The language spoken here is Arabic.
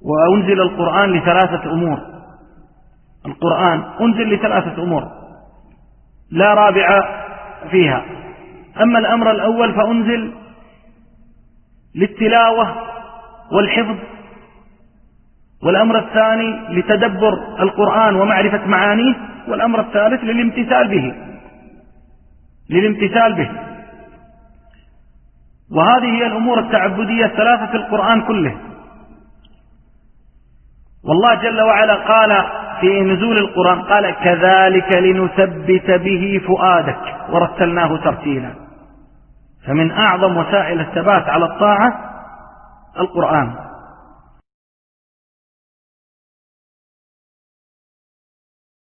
وأنزل القرآن لثلاثة أمور. القرآن أنزل لثلاثة أمور لا رابع فيها. أما الأمر الأول فأنزل للتلاوة والحفظ، والأمر الثاني لتدبر القرآن ومعرفة معانيه، والأمر الثالث للامتثال به. وهذه هي الأمور التعبدية الثلاثة في القرآن كله. والله جل وعلا قال في نزول القرآن قال كذلك لنثبت به فؤادك ورتلناه ترتيلا. فمن أعظم وسائل الثبات على الطاعة القرآن.